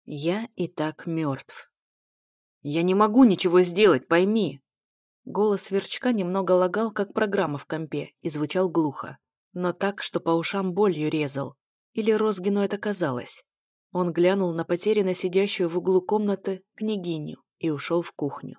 Я и так мертв. Я не могу ничего сделать, пойми. Голос сверчка немного лагал, как программа в компе, и звучал глухо, но так, что по ушам болью резал. Или Розгину это казалось. Он глянул на потерянно сидящую в углу комнаты княгиню и ушел в кухню.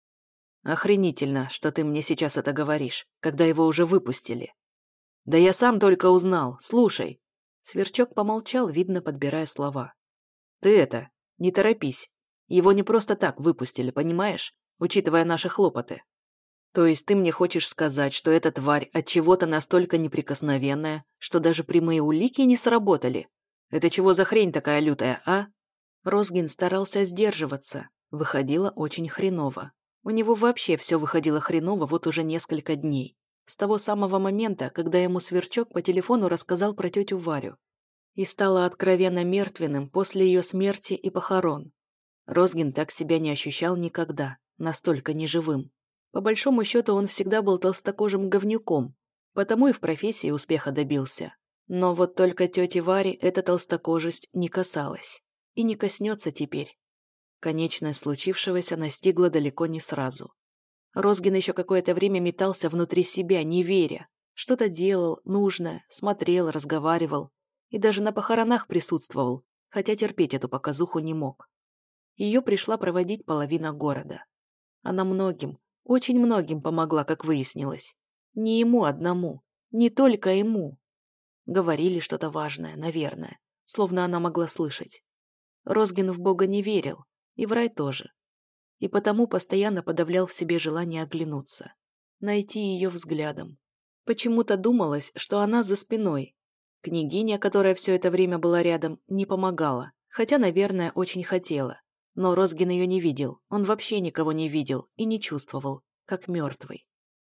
Охренительно, что ты мне сейчас это говоришь, когда его уже выпустили. Да я сам только узнал, слушай. Сверчок помолчал, видно, подбирая слова. Ты это, не торопись. Его не просто так выпустили, понимаешь? Учитывая наши хлопоты. То есть ты мне хочешь сказать, что эта тварь от чего-то настолько неприкосновенная, что даже прямые улики не сработали? Это чего за хрень такая лютая, а? Розгин старался сдерживаться. Выходило очень хреново. У него вообще все выходило хреново вот уже несколько дней. С того самого момента, когда ему Сверчок по телефону рассказал про тетю Варю. И стало откровенно мертвенным после ее смерти и похорон. Розгин так себя не ощущал никогда, настолько неживым. По большому счету он всегда был толстокожим говнюком, потому и в профессии успеха добился. Но вот только тети Вари эта толстокожесть не касалась. И не коснется теперь. Конечность случившегося настигла далеко не сразу. Розгин еще какое-то время метался внутри себя, не веря. Что-то делал, нужное, смотрел, разговаривал. И даже на похоронах присутствовал, хотя терпеть эту показуху не мог. Ее пришла проводить половина города. Она многим, очень многим помогла, как выяснилось. Не ему одному, не только ему. Говорили что-то важное, наверное, словно она могла слышать. Розгин в Бога не верил, и в рай тоже. И потому постоянно подавлял в себе желание оглянуться, найти ее взглядом. Почему-то думалось, что она за спиной. Княгиня, которая все это время была рядом, не помогала, хотя, наверное, очень хотела. Но Розгин ее не видел, он вообще никого не видел и не чувствовал, как мертвый.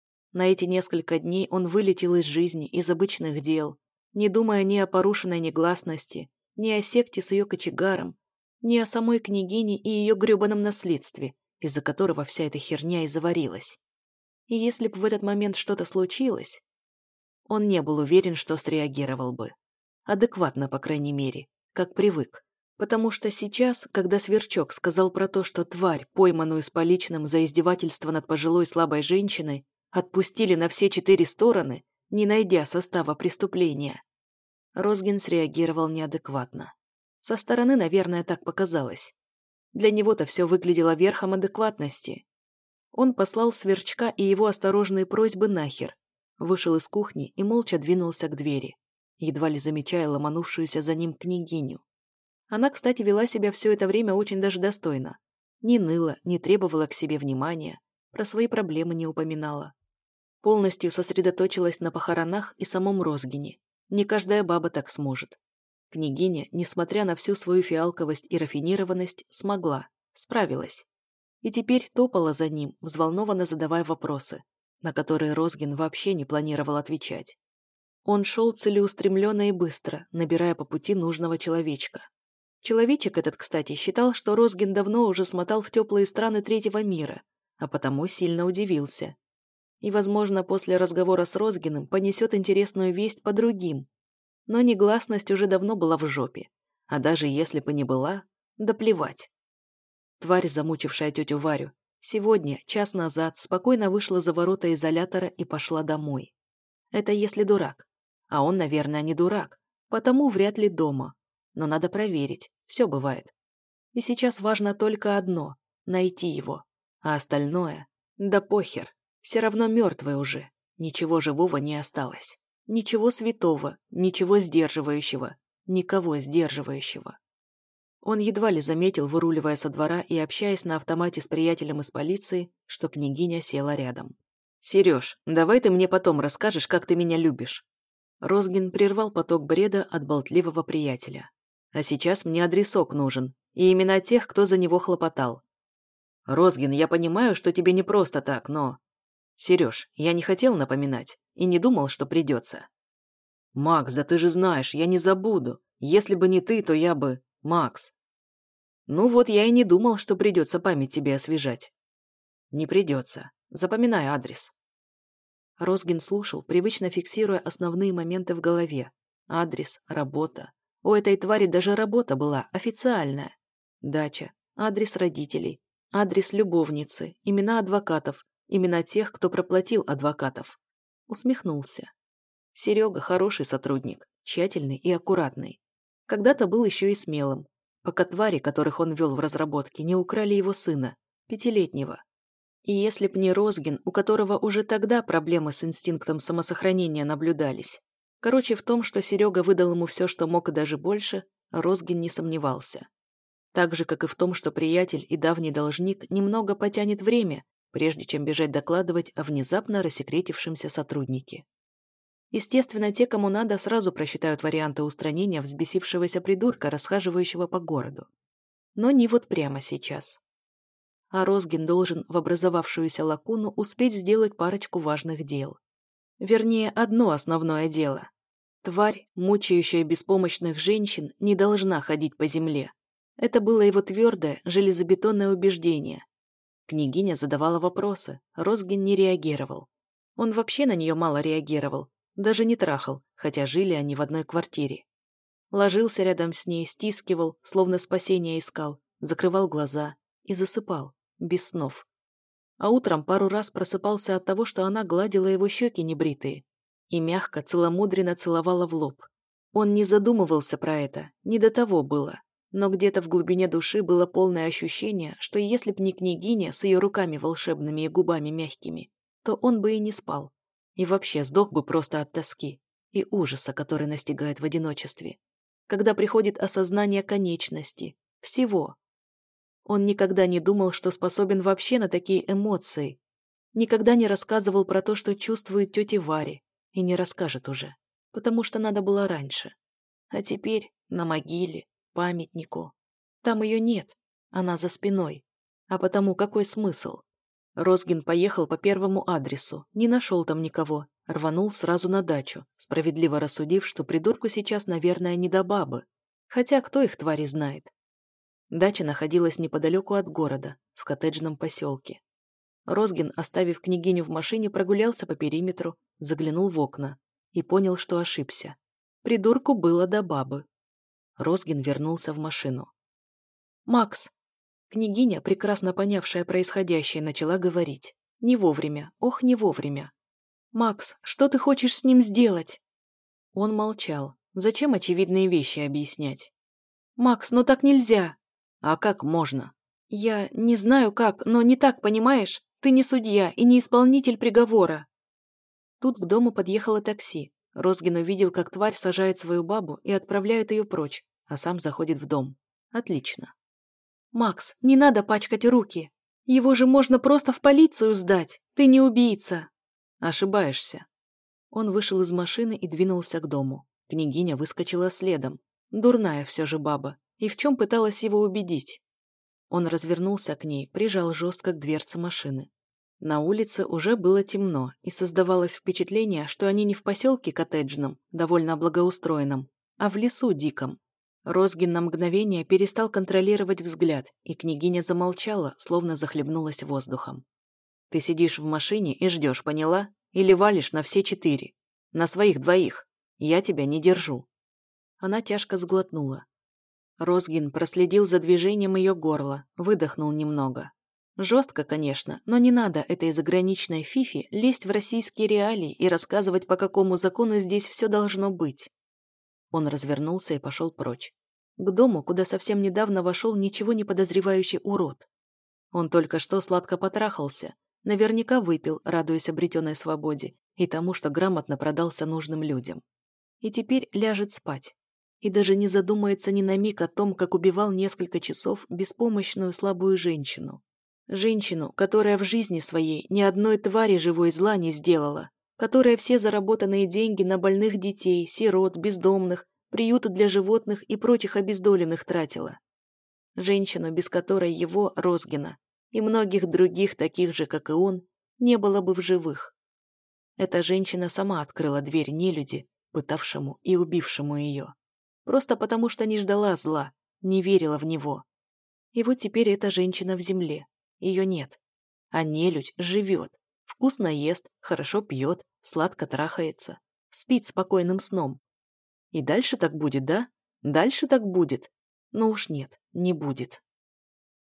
На эти несколько дней он вылетел из жизни, из обычных дел, не думая ни о порушенной негласности, ни о секте с ее кочегаром, ни о самой княгине и ее гребаном наследстве, из-за которого вся эта херня и заварилась. И если бы в этот момент что-то случилось, он не был уверен, что среагировал бы. Адекватно, по крайней мере, как привык. Потому что сейчас, когда Сверчок сказал про то, что тварь, пойманную с поличным за издевательство над пожилой слабой женщиной, отпустили на все 4 стороны, не найдя состава преступления, Розгин среагировал неадекватно. Со стороны, наверное, так показалось. Для него-то все выглядело верхом адекватности. Он послал Сверчка и его осторожные просьбы нахер, вышел из кухни и молча двинулся к двери, едва ли замечая ломанувшуюся за ним княгиню. Она, кстати, вела себя все это время очень даже достойно. Не ныла, не требовала к себе внимания, про свои проблемы не упоминала. Полностью сосредоточилась на похоронах и самом Розгине. Не каждая баба так сможет. Княгиня, несмотря на всю свою фиалковость и рафинированность, смогла, справилась. И теперь топала за ним, взволнованно задавая вопросы, на которые Розгин вообще не планировал отвечать. Он шел целеустремленно и быстро, набирая по пути нужного человечка. Человечек этот, кстати, считал, что Розгин давно уже смотал в теплые страны третьего мира, а потому сильно удивился. И, возможно, после разговора с Розгиным понесет интересную весть по другим. Но негласность уже давно была в жопе. А даже если бы не была, да плевать. Тварь, замучившая тетю Варю, сегодня, час назад, спокойно вышла за ворота изолятора и пошла домой. Это если дурак. А он, наверное, не дурак, потому вряд ли дома. Но надо проверить, все бывает. И сейчас важно только одно — найти его. А остальное — да похер, все равно мертвый уже. Ничего живого не осталось. Ничего святого, ничего сдерживающего, никого сдерживающего. Он едва ли заметил, выруливая со двора и общаясь на автомате с приятелем из полиции, что княгиня села рядом. «Сереж, давай ты мне потом расскажешь, как ты меня любишь». Розгин прервал поток бреда от болтливого приятеля. «А сейчас мне адресок нужен, и имена тех, кто за него хлопотал». «Розгин, я понимаю, что тебе не просто так, но...» «Сереж, я не хотел напоминать и не думал, что придется». «Макс, да ты же знаешь, я не забуду. Если бы не ты, то я бы... Макс». «Ну вот я и не думал, что придется память тебе освежать». «Не придется. Запоминай адрес». Розгин слушал, привычно фиксируя основные моменты в голове. Адрес, работа. У этой твари даже работа была официальная. дача, адрес родителей, адрес любовницы, имена адвокатов, имена тех, кто проплатил адвокатов. Усмехнулся. Серега хороший сотрудник, тщательный и аккуратный. Когда-то был еще и смелым, пока твари, которых он вел в разработке, не украли его сына, 5-летнего. И если б не Розгин, у которого уже тогда проблемы с инстинктом самосохранения наблюдались. Короче, в том, что Серега выдал ему все, что мог, и даже больше, Розгин не сомневался. Так же, как и в том, что приятель и давний должник немного потянет время, прежде чем бежать докладывать о внезапно рассекретившемся сотруднике. Естественно, те, кому надо, сразу просчитают варианты устранения взбесившегося придурка, расхаживающего по городу. Но не вот прямо сейчас. А Розгин должен в образовавшуюся лакуну успеть сделать парочку важных дел. Вернее, одно основное дело. Тварь, мучающая беспомощных женщин, не должна ходить по земле. Это было его твердое, железобетонное убеждение. Княгиня задавала вопросы, Розгин не реагировал. Он вообще на нее мало реагировал, даже не трахал, хотя жили они в одной квартире. Ложился рядом с ней, стискивал, словно спасения искал, закрывал глаза и засыпал, без снов. А утром пару раз просыпался от того, что она гладила его щеки небритые и мягко, целомудренно целовала в лоб. Он не задумывался про это, не до того было. Но где-то в глубине души было полное ощущение, что если б не княгиня с ее руками волшебными и губами мягкими, то он бы и не спал. И вообще сдох бы просто от тоски и ужаса, который настигает в одиночестве. Когда приходит осознание конечности, всего. Он никогда не думал, что способен вообще на такие эмоции. Никогда не рассказывал про то, что чувствует тетя Варя. И не расскажет уже, потому что надо было раньше. А теперь на могиле, памятнику. Там ее нет, она за спиной. А потому какой смысл? Розгин поехал по первому адресу, не нашел там никого, рванул сразу на дачу, справедливо рассудив, что придурку сейчас, наверное, не до бабы. Хотя кто их, твари, знает? Дача находилась неподалеку от города, в коттеджном поселке. Розгин, оставив княгиню в машине, прогулялся по периметру, заглянул в окна и понял, что ошибся. Придурку было до бабы. Розгин вернулся в машину. «Макс!» Княгиня, прекрасно понявшая происходящее, начала говорить. Не вовремя, ох, не вовремя. «Макс, что ты хочешь с ним сделать?» Он молчал. Зачем очевидные вещи объяснять? «Макс, ну так нельзя!» «А как можно?» «Я не знаю как, но не так, понимаешь? Ты не судья и не исполнитель приговора». Тут к дому подъехало такси. Розгин увидел, как тварь сажает свою бабу и отправляет ее прочь, а сам заходит в дом. Отлично. «Макс, не надо пачкать руки. Его же можно просто в полицию сдать. Ты не убийца». «Ошибаешься». Он вышел из машины и двинулся к дому. Княгиня выскочила следом. Дурная все же баба. И в чем пыталась его убедить? Он развернулся к ней, прижал жестко к дверце машины. На улице уже было темно, и создавалось впечатление, что они не в поселке коттеджном, довольно благоустроенном, а в лесу диком. Розгин на мгновение перестал контролировать взгляд, и княгиня замолчала, словно захлебнулась воздухом. «Ты сидишь в машине и ждешь, поняла? Или валишь на все 4? На своих 2. Я тебя не держу». Она тяжко сглотнула. Розгин проследил за движением ее горла, выдохнул немного. Жестко, конечно, но не надо этой заграничной фифи лезть в российские реалии и рассказывать, по какому закону здесь все должно быть. Он развернулся и пошел прочь. К дому, куда совсем недавно вошел ничего не подозревающий урод. Он только что сладко потрахался, наверняка выпил, радуясь обретенной свободе и тому, что грамотно продался нужным людям. И теперь ляжет спать. И даже не задумается ни на миг о том, как убивал несколько часов беспомощную слабую женщину. Женщину, которая в жизни своей ни одной твари живой зла не сделала, которая все заработанные деньги на больных детей, сирот, бездомных, приюты для животных и прочих обездоленных тратила. Женщину, без которой его, Розгина, и многих других, таких же, как и он, не было бы в живых. Эта женщина сама открыла дверь нелюди, пытавшему и убившему ее. Просто потому, что не ждала зла, не верила в него. И вот теперь эта женщина в земле. Ее нет. А нелюдь живет. Вкусно ест, хорошо пьет, сладко трахается. Спит спокойным сном. И дальше так будет, да? Дальше так будет? Ну уж нет, не будет.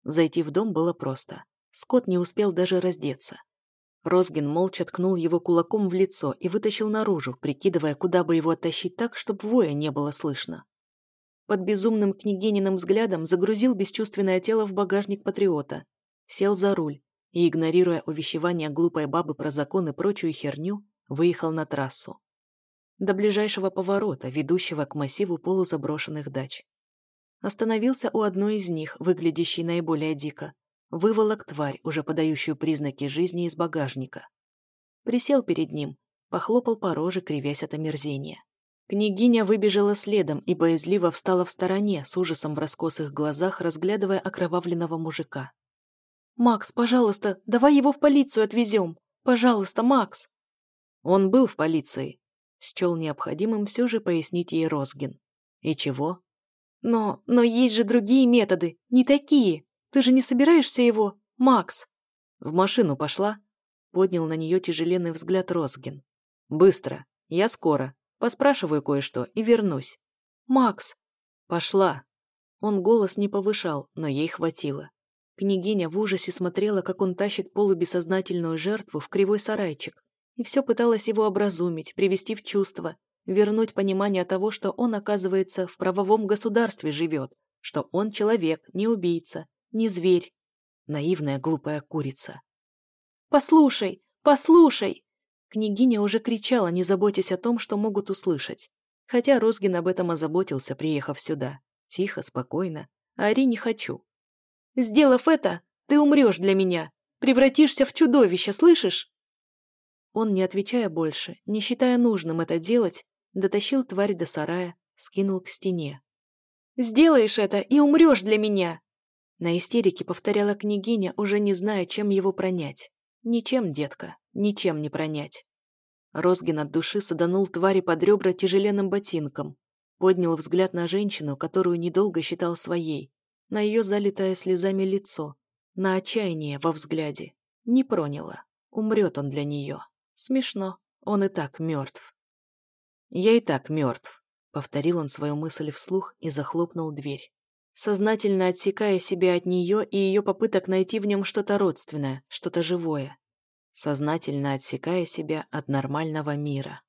Зайти в дом было просто. Скотт не успел даже раздеться. Розгин молча ткнул его кулаком в лицо и вытащил наружу, прикидывая, куда бы его оттащить так, чтобы воя не было слышно. Под безумным княгининым взглядом загрузил бесчувственное тело в багажник патриота, сел за руль и, игнорируя увещевания глупой бабы про закон и прочую херню, выехал на трассу. До ближайшего поворота, ведущего к массиву полузаброшенных дач. Остановился у одной из них, выглядящей наиболее дико. Выволок тварь, уже подающую признаки жизни из багажника. Присел перед ним, похлопал по роже, кривясь от омерзения. Княгиня выбежала следом и боязливо встала в стороне, с ужасом в раскосых глазах, разглядывая окровавленного мужика. «Макс, пожалуйста, давай его в полицию отвезем! Пожалуйста, Макс!» Он был в полиции. Счел необходимым все же пояснить ей Розгин. И чего? Но есть же другие методы, не такие. Ты же не собираешься его, Макс? В машину пошла? Поднял на нее тяжеленный взгляд Розгин. Быстро, я скоро. Поспрашиваю кое-что и вернусь. Макс! Пошла. Он голос не повышал, но ей хватило. Княгиня в ужасе смотрела, как он тащит полубессознательную жертву в кривой сарайчик, и все пыталась его образумить, привести в чувство, вернуть понимание того, что он, оказывается, в правовом государстве живет, что он человек, не убийца, не зверь. Наивная глупая курица. «Послушай! Послушай!» Княгиня уже кричала, не заботясь о том, что могут услышать. Хотя Розгин об этом озаботился, приехав сюда. Тихо, спокойно. А ори не хочу. «Сделав это, ты умрешь для меня. Превратишься в чудовище, слышишь?» Он, не отвечая больше, не считая нужным это делать, дотащил тварь до сарая, скинул к стене. «Сделаешь это и умрешь для меня!» На истерике повторяла княгиня, уже не зная, чем его пронять. «Ничем, детка, ничем не пронять». Розгин от души саданул твари под ребра тяжеленным ботинком, поднял взгляд на женщину, которую недолго считал своей, на ее залитое слезами лицо, на отчаяние во взгляде. Не проняло. Умрет он для нее. Смешно. Он и так мертв. «Я и так мертв», — повторил он свою мысль вслух и захлопнул дверь, сознательно отсекая себя от нее и ее попыток найти в нем что-то родственное, что-то живое, сознательно отсекая себя от нормального мира.